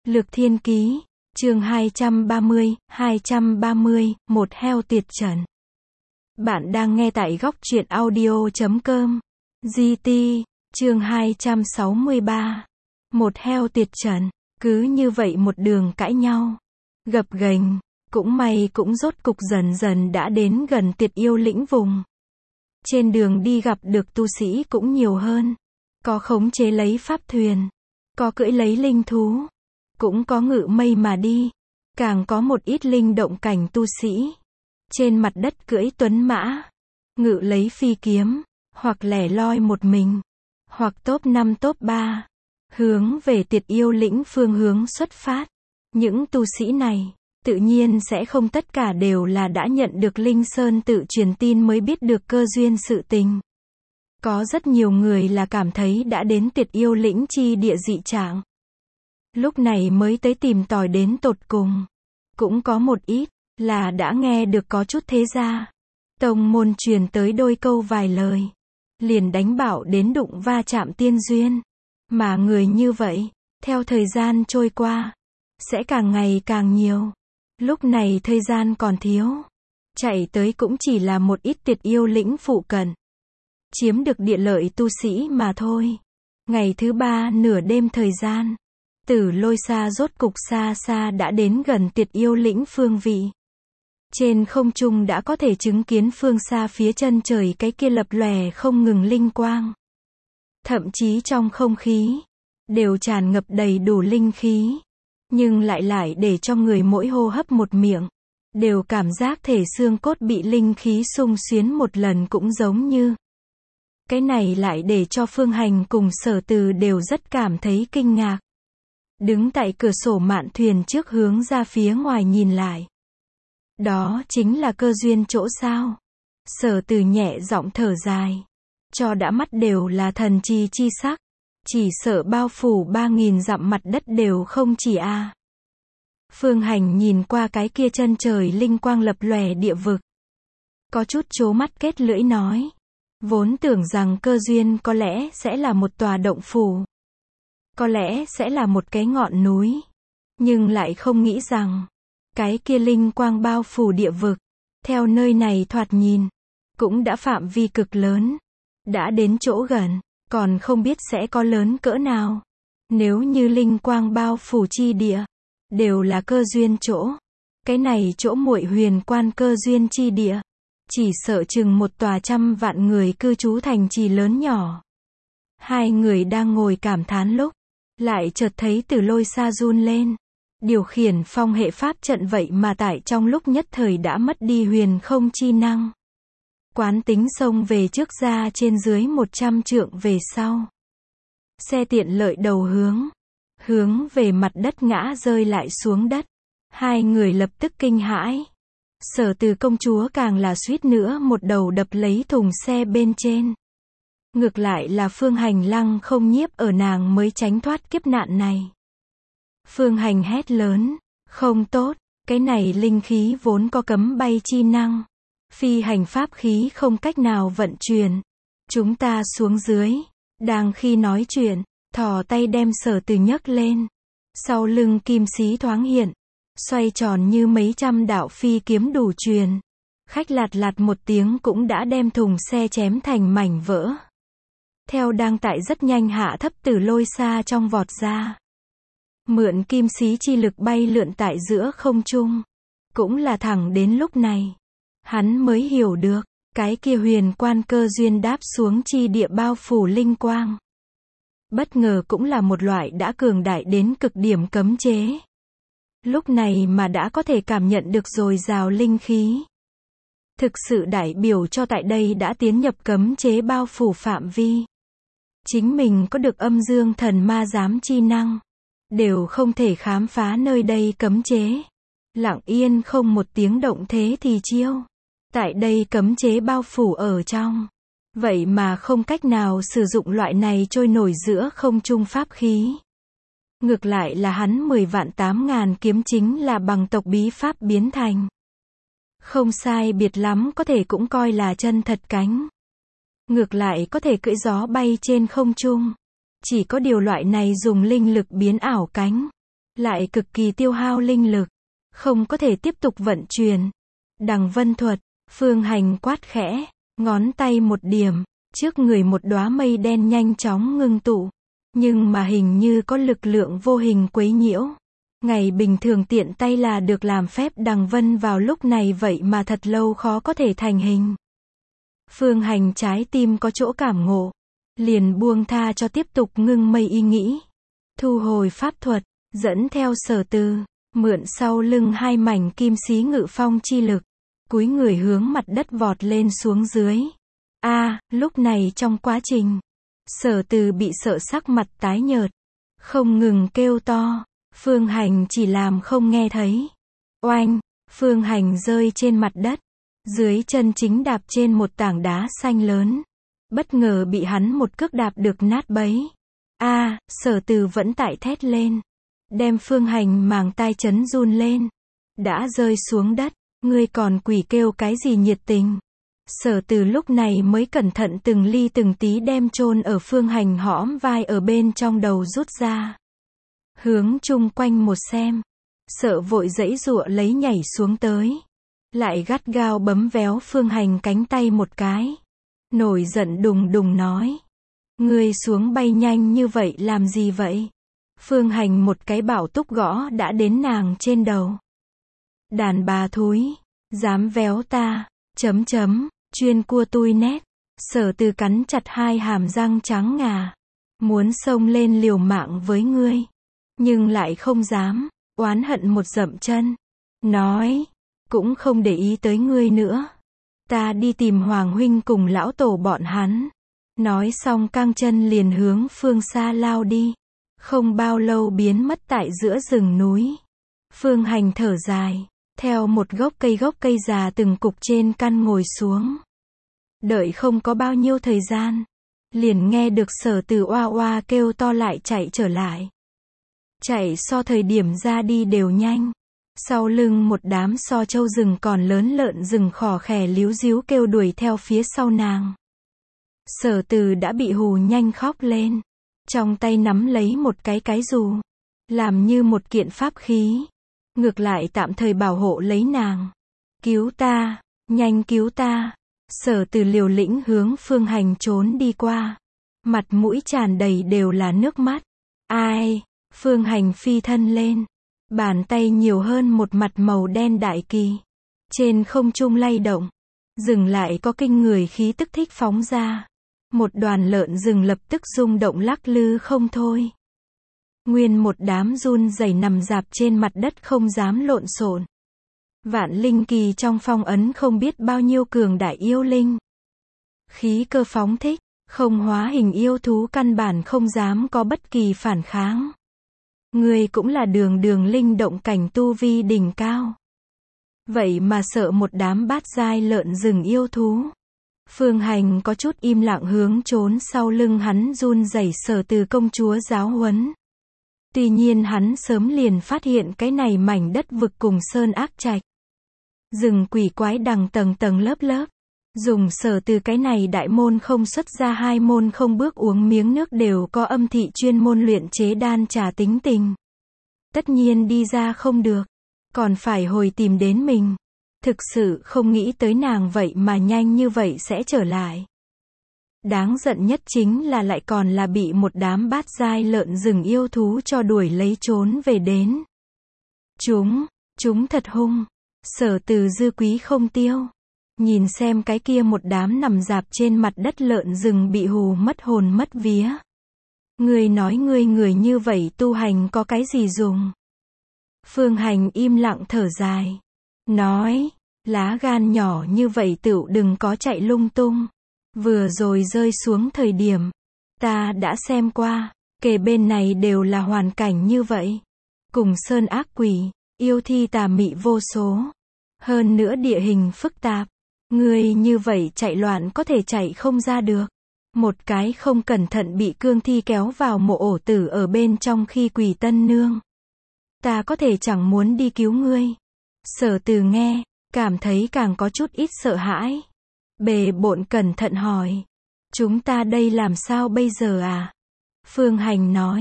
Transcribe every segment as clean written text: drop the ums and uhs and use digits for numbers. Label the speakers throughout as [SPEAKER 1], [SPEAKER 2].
[SPEAKER 1] Lược Thiên Ký, chương 230, một heo tiệt trần. Bạn đang nghe tại góc truyện audio.com. GT, chương 263. Một heo tiệt trần. Cứ như vậy một đường cãi nhau, gập ghềnh, cũng may cũng rốt cục dần dần đã đến gần Tiệt Yêu lĩnh vùng. Trên đường đi gặp được tu sĩ cũng nhiều hơn. Có khống chế lấy pháp thuyền, có cưỡi lấy linh thú, cũng có ngự mây mà đi, càng có một ít linh động cảnh tu sĩ. Trên mặt đất cưỡi tuấn mã, ngự lấy phi kiếm, hoặc lẻ loi một mình, hoặc top 5 top 3, hướng về Tiệt Yêu lĩnh phương hướng xuất phát. Những tu sĩ này, tự nhiên sẽ không tất cả đều là đã nhận được Linh Sơn tự truyền tin mới biết được cơ duyên sự tình. Có rất nhiều người là cảm thấy đã đến Tiệt Yêu lĩnh chi địa dị trạng, lúc này mới tới tìm tòi đến tột cùng. Cũng có một ít là đã nghe được có chút thế gia tông môn truyền tới đôi câu vài lời, liền đánh bảo đến đụng va chạm tiên duyên. Mà người như vậy, theo thời gian trôi qua, sẽ càng ngày càng nhiều. Lúc này thời gian còn thiếu, chạy tới cũng chỉ là một ít Tiệt Yêu lĩnh phụ cận, chiếm được địa lợi tu sĩ mà thôi. Ngày thứ 3 nửa đêm thời gian, Tử Lôi Xa rốt cục xa xa đã đến gần Tiệt Yêu lĩnh phương vị. Trên không trung đã có thể chứng kiến phương xa phía chân trời cái kia lập lòe không ngừng linh quang. Thậm chí trong không khí đều tràn ngập đầy đủ linh khí, nhưng lại để cho người mỗi hô hấp một miệng đều cảm giác thể xương cốt bị linh khí xung xuyến một lần cũng giống như. Cái này lại để cho Phương Hành cùng Sở Từ đều rất cảm thấy kinh ngạc. Đứng tại cửa sổ mạn thuyền trước hướng ra phía ngoài nhìn lại. Đó chính là cơ duyên chỗ sao? Sở Từ nhẹ giọng thở dài, cho đã mắt đều là thần trì chi sắc, chỉ sợ bao phủ 3000 dặm mặt đất đều không chỉ a. Phương Hành nhìn qua cái kia chân trời linh quang lập lòe địa vực, có chút trố mắt kết lưỡi nói, vốn tưởng rằng cơ duyên có lẽ sẽ là một tòa động phủ, có lẽ sẽ là một cái ngọn núi, nhưng lại không nghĩ rằng cái kia linh quang bao phủ địa vực, theo nơi này thoạt nhìn, cũng đã phạm vi cực lớn, đã đến chỗ gần, còn không biết sẽ có lớn cỡ nào. Nếu như linh quang bao phủ chi địa đều là cơ duyên chỗ, cái này chỗ muội huyền quan cơ duyên chi địa, chỉ sợ chừng một tòa 100 vạn người cư trú thành trì lớn nhỏ. Hai người đang ngồi cảm thán lúc, lại chợt thấy Tử Lôi Xa run lên, điều khiển phong hệ pháp trận vậy mà tại trong lúc nhất thời đã mất đi huyền không chi năng. Quán tính xông về trước ra trên dưới 100 trượng về sau. Xe tiện lợi đầu hướng về mặt đất ngã rơi lại xuống đất. Hai người lập tức kinh hãi. Sở Từ công chúa càng là suýt nữa một đầu đập lấy thùng xe bên trên. Ngược lại là Phương Hành lăng không nhiếp ở nàng mới tránh thoát kiếp nạn này. Phương Hành hét lớn, không tốt, cái này linh khí vốn có cấm bay chi năng. Phi hành pháp khí không cách nào vận chuyển. Chúng ta xuống dưới. Đang khi nói chuyện, thò tay đem Sở Từ nhấc lên. Sau lưng kim xí thoáng hiện, xoay tròn như mấy trăm đạo phi kiếm đủ truyền. Khách lạt lạt một tiếng cũng đã đem thùng xe chém thành mảnh vỡ. Theo đang tại rất nhanh hạ thấp Tử Lôi Xa trong vọt ra. Mượn kim xí chi lực bay lượn tại giữa không trung. Cũng là thẳng đến lúc này, hắn mới hiểu được, cái kia huyền quan cơ duyên đáp xuống chi địa bao phủ linh quang. Bất ngờ cũng là một loại đã cường đại đến cực điểm cấm chế. Lúc này mà đã có thể cảm nhận được dồi dào linh khí. Thực sự đại biểu cho tại đây đã tiến nhập cấm chế bao phủ phạm vi. Chính mình có được âm dương thần ma giám chi năng, đều không thể khám phá nơi đây cấm chế. Lặng yên không một tiếng động thế thì chiêu. Tại đây cấm chế bao phủ ở trong. Vậy mà không cách nào sử dụng loại này trôi nổi giữa không trung pháp khí. Ngược lại là hắn 10.000 kiếm chính là bằng tộc bí pháp biến thành. Không sai biệt lắm có thể cũng coi là chân thật cánh. Ngược lại có thể cưỡi gió bay trên không trung. Chỉ có điều loại này dùng linh lực biến ảo cánh. lại cực kỳ tiêu hao linh lực, không có thể tiếp tục vận chuyển. Đằng vân thuật, Phương Hành quát khẽ, ngón tay một điểm, trước người một đóa mây đen nhanh chóng ngưng tụ, nhưng mà hình như có lực lượng vô hình quấy nhiễu. Ngày bình thường tiện tay là được làm phép đằng vân vào lúc này vậy mà thật lâu khó có thể thành hình. Phương Hành trái tim có chỗ cảm ngộ, liền buông tha cho tiếp tục ngưng mây ý nghĩ. Thu hồi pháp thuật, dẫn theo Sở Từ, mượn sau lưng hai mảnh kim xí ngự phong chi lực, cúi người hướng mặt đất vọt lên xuống dưới. Lúc này trong quá trình, Sở Từ bị sợ sắc mặt tái nhợt, không ngừng kêu to, Phương Hành chỉ làm không nghe thấy. Oanh, Phương Hành rơi trên mặt đất, dưới chân chính đạp trên một tảng đá xanh lớn, bất ngờ bị hắn một cước đạp được nát bấy. Sở Từ vẫn tại thét lên, đem Phương Hành màng tai chấn run lên. Đã rơi xuống đất, ngươi còn quỷ kêu cái gì nhiệt tình. Sở Từ lúc này mới cẩn thận từng ly từng tí đem chôn ở Phương Hành hõm vai ở bên trong đầu rút ra. Hướng chung quanh một xem, sợ vội giãy giụa lấy nhảy xuống tới. Lại gắt gao bấm véo Phương Hành cánh tay một cái. Nổi giận đùng đùng nói. Ngươi xuống bay nhanh như vậy làm gì vậy? Phương Hành một cái bảo túc gõ đã đến nàng trên đầu. Đàn bà thúi, dám véo ta, chuyên cua tui nét. Sở Từ cắn chặt hai hàm răng trắng ngà, muốn xông lên liều mạng với ngươi, nhưng lại không dám, oán hận một dậm chân, nói, cũng không để ý tới ngươi nữa. Ta đi tìm Hoàng huynh cùng lão tổ bọn hắn. Nói xong căng chân liền hướng phương xa lao đi. Không bao lâu biến mất tại giữa rừng núi. Phương Hành thở dài, theo một gốc cây già từng cục trên căn ngồi xuống. Đợi không có bao nhiêu thời gian, liền nghe được Sở Từ oa oa kêu to lại chạy trở lại. Chạy so thời điểm ra đi đều nhanh. Sau lưng một đám so trâu rừng còn lớn lợn rừng khò khè líu díu kêu đuổi theo phía sau nàng. Sở Từ đã bị hù nhanh khóc lên, trong tay nắm lấy một cái dù, làm như một kiện pháp khí, ngược lại tạm thời bảo hộ lấy nàng. Cứu ta, nhanh cứu ta. Sở Từ liều lĩnh hướng Phương Hành trốn đi qua, mặt mũi tràn đầy đều là nước mắt. Ai? Phương Hành phi thân lên, bàn tay nhiều hơn một mặt màu đen đại kỳ, trên không trung lay động, dừng lại có kinh người khí tức thích phóng ra. Một đoàn lợn rừng lập tức rung động lắc lư không thôi. Nguyên một đám run rẩy nằm rạp trên mặt đất không dám lộn xộn. Vạn linh kỳ trong phong ấn không biết bao nhiêu cường đại yêu linh. Khí cơ phóng thích, không hóa hình yêu thú căn bản không dám có bất kỳ phản kháng. Ngươi cũng là đường linh động cảnh tu vi đỉnh cao. Vậy mà sợ một đám bát giai lợn rừng yêu thú. Phương Hành có chút im lặng hướng trốn sau lưng hắn run rẩy Sở Từ công chúa giáo huấn. Tuy nhiên hắn sớm liền phát hiện cái này mảnh đất vực cùng sơn ác trạch. Rừng quỷ quái đằng tầng lớp. Dùng Sở Từ cái này đại môn không xuất ra hai môn không bước uống miếng nước đều có âm thị chuyên môn luyện chế đan trà tính tình. Tất nhiên đi ra không được, còn phải hồi tìm đến mình. Thực sự không nghĩ tới nàng vậy mà nhanh như vậy sẽ trở lại. Đáng giận nhất chính là lại còn là bị một đám bát giai lợn rừng yêu thú cho đuổi lấy trốn về đến. Chúng thật hung. Sở Từ dư quý không tiêu. Nhìn xem cái kia một đám nằm rạp trên mặt đất lợn rừng bị hù mất hồn mất vía. Ngươi nói ngươi người như vậy tu hành có cái gì dùng? Phương Hành im lặng thở dài. Nói, lá gan nhỏ như vậy tựu đừng có chạy lung tung. Vừa rồi rơi xuống thời điểm, ta đã xem qua, kề bên này đều là hoàn cảnh như vậy. Cùng sơn ác quỷ, yêu thi tà mị vô số. Hơn nữa địa hình phức tạp. Ngươi như vậy chạy loạn có thể chạy không ra được. Một cái không cẩn thận bị cương thi kéo vào mộ ổ tử ở bên trong khi quỷ tân nương. Ta có thể chẳng muốn đi cứu ngươi. Sở Từ nghe, cảm thấy càng có chút ít sợ hãi. Bề bộn cẩn thận hỏi. Chúng ta đây làm sao bây giờ à? Phương Hành nói.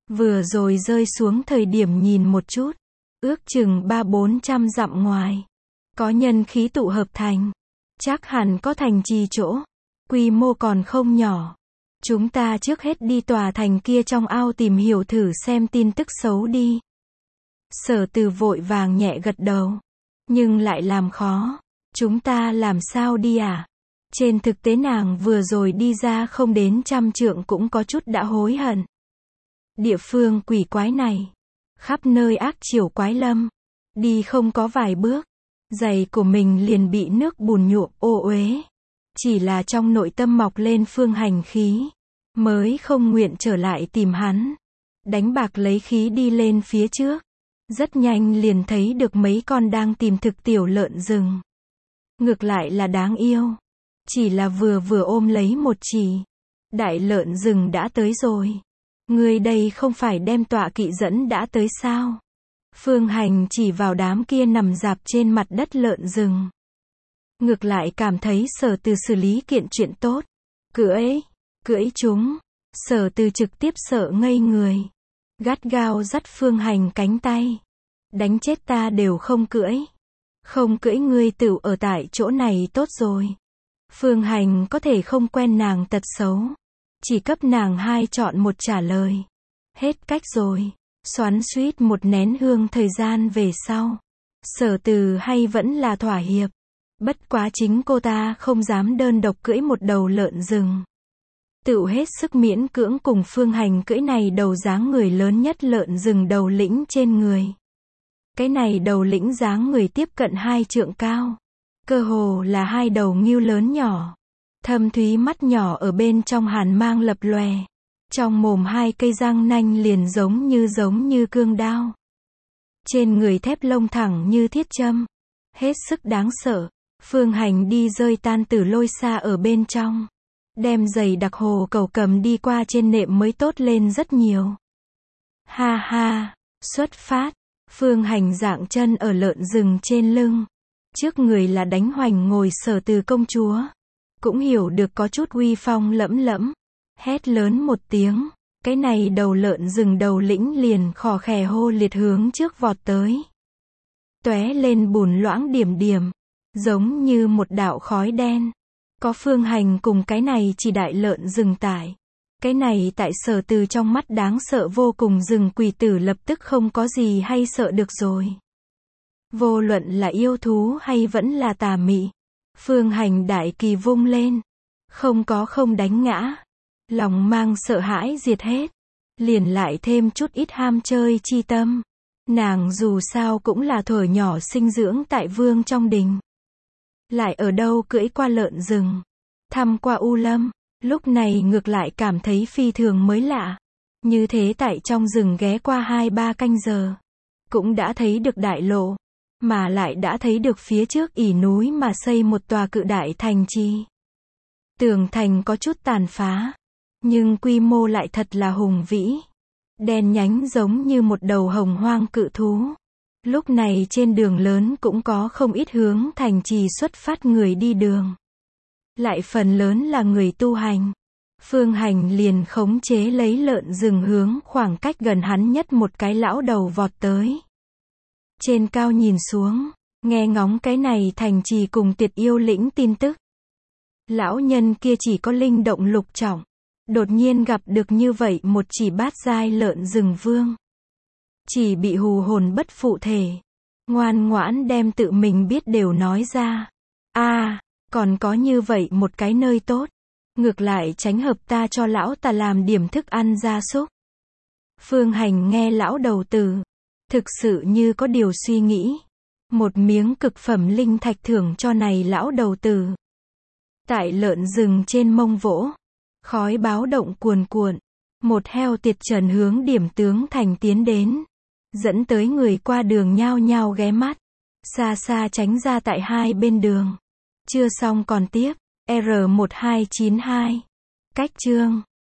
[SPEAKER 1] Vừa rồi rơi xuống thời điểm nhìn một chút, ước chừng 300-400 dặm ngoài. Có nhân khí tụ hợp thành. Chắc hẳn có thành trì chỗ. Quy mô còn không nhỏ. Chúng ta trước hết đi tòa thành kia trong ao tìm hiểu thử xem tin tức xấu đi. Sở Từ vội vàng nhẹ gật đầu. Nhưng lại làm khó. Chúng ta làm sao đi à? Trên thực tế nàng vừa rồi đi ra không đến 100 trượng cũng có chút đã hối hận. Địa phương quỷ quái này. Khắp nơi ác chiều quái lâm. Đi không có vài bước. Giày của mình liền bị nước bùn nhuộm ô uế. Chỉ là trong nội tâm mọc lên Phương Hành khí. Mới không nguyện trở lại tìm hắn. Đánh bạc lấy khí đi lên phía trước. Rất nhanh liền thấy được mấy con đang tìm thực tiểu lợn rừng. Ngược lại là đáng yêu. Chỉ là vừa ôm lấy một chỉ. Đại lợn rừng đã tới rồi. Người đây không phải đem tọa kỵ dẫn đã tới sao? Phương Hành chỉ vào đám kia nằm rạp trên mặt đất lợn rừng. Ngược lại cảm thấy Sở Từ xử lý kiện chuyện tốt. Cưỡi chúng. Sở Từ trực tiếp sợ ngây người. Gắt gao dắt Phương Hành cánh tay. Đánh chết ta đều không cưỡi. Không cưỡi ngươi tự ở tại chỗ này tốt rồi. Phương Hành có thể không quen nàng tật xấu. Chỉ cấp nàng hai chọn một trả lời. Hết cách rồi. Xoắn xuýt một nén hương thời gian về sau. Sở Từ hay vẫn là thỏa hiệp. Bất quá chính cô ta không dám đơn độc cưỡi một đầu lợn rừng. Tự hết sức miễn cưỡng cùng Phương Hành cưỡi này đầu dáng người lớn nhất lợn rừng đầu lĩnh trên người. Cái này đầu lĩnh dáng người tiếp cận 2 trượng cao. Cơ hồ là 2 đầu ngưu lớn nhỏ. Thâm thúy mắt nhỏ ở bên trong hàn mang lập lòe. Trong mồm 2 cây răng nanh liền giống như cương đao. Trên người thép lông thẳng như thiết châm. Hết sức đáng sợ. Phương Hành đi rơi tan tử lôi xa ở bên trong. Đem giày đặc hồ cầu cầm đi qua trên nệm mới tốt lên rất nhiều. Ha ha, xuất phát. Phương Hành dạng chân ở lợn rừng trên lưng. Trước người là đánh hoành ngồi Sở Từ công chúa. Cũng hiểu được có chút uy phong lẫm lẫm. Hét lớn một tiếng. Cái này đầu lợn rừng đầu lĩnh liền khò khè hô liệt hướng trước vọt tới. Tóe lên bùn loãng điểm điểm. Giống như một đạo khói đen. Có Phương Hành cùng cái này chỉ đại lợn rừng tải. Cái này tại Sở Từ trong mắt đáng sợ vô cùng rừng quỷ tử lập tức không có gì hay sợ được rồi. Vô luận là yêu thú hay vẫn là tà mị. Phương Hành đại kỳ vung lên. Không đánh ngã. Lòng mang sợ hãi diệt hết. Liền lại thêm chút ít ham chơi chi tâm. Nàng dù sao cũng là thuở nhỏ sinh dưỡng tại vương trong đình. Lại ở đâu cưỡi qua lợn rừng. Thăm qua U Lâm. Lúc này ngược lại cảm thấy phi thường mới lạ. Như thế tại trong rừng ghé qua 2-3 canh giờ. Cũng đã thấy được đại lộ. Mà lại đã thấy được phía trước ỉ núi mà xây một tòa cự đại thành trì. Tường thành có chút tàn phá. Nhưng quy mô lại thật là hùng vĩ. Đen nhánh giống như một đầu hồng hoang cự thú. Lúc này trên đường lớn cũng có không ít hướng thành trì xuất phát người đi đường. Lại phần lớn là người tu hành. Phương Hành liền khống chế lấy lợn rừng hướng khoảng cách gần hắn nhất một cái lão đầu vọt tới. Trên cao nhìn xuống, nghe ngóng cái này thành trì cùng Tiệt Yêu lĩnh tin tức. Lão nhân kia chỉ có linh động lục trọng. Đột nhiên gặp được như vậy một chỉ bát giai lợn rừng vương. Chỉ bị hù hồn bất phụ thể. Ngoan ngoãn đem tự mình biết đều nói ra. Còn có như vậy một cái nơi tốt. Ngược lại tránh hợp ta cho lão ta làm điểm thức ăn gia súc. Phương Hành nghe lão đầu tử. Thực sự như có điều suy nghĩ. Một miếng cực phẩm linh thạch thưởng cho này lão đầu tử. Tại lợn rừng trên mông vỗ. Khói báo động cuồn cuộn. Một heo tiệt trần hướng điểm tướng thành tiến đến. Dẫn tới người qua đường nhao nhao ghé mắt. Xa xa tránh ra tại hai bên đường. Chưa xong còn tiếp. R1292. Cách chương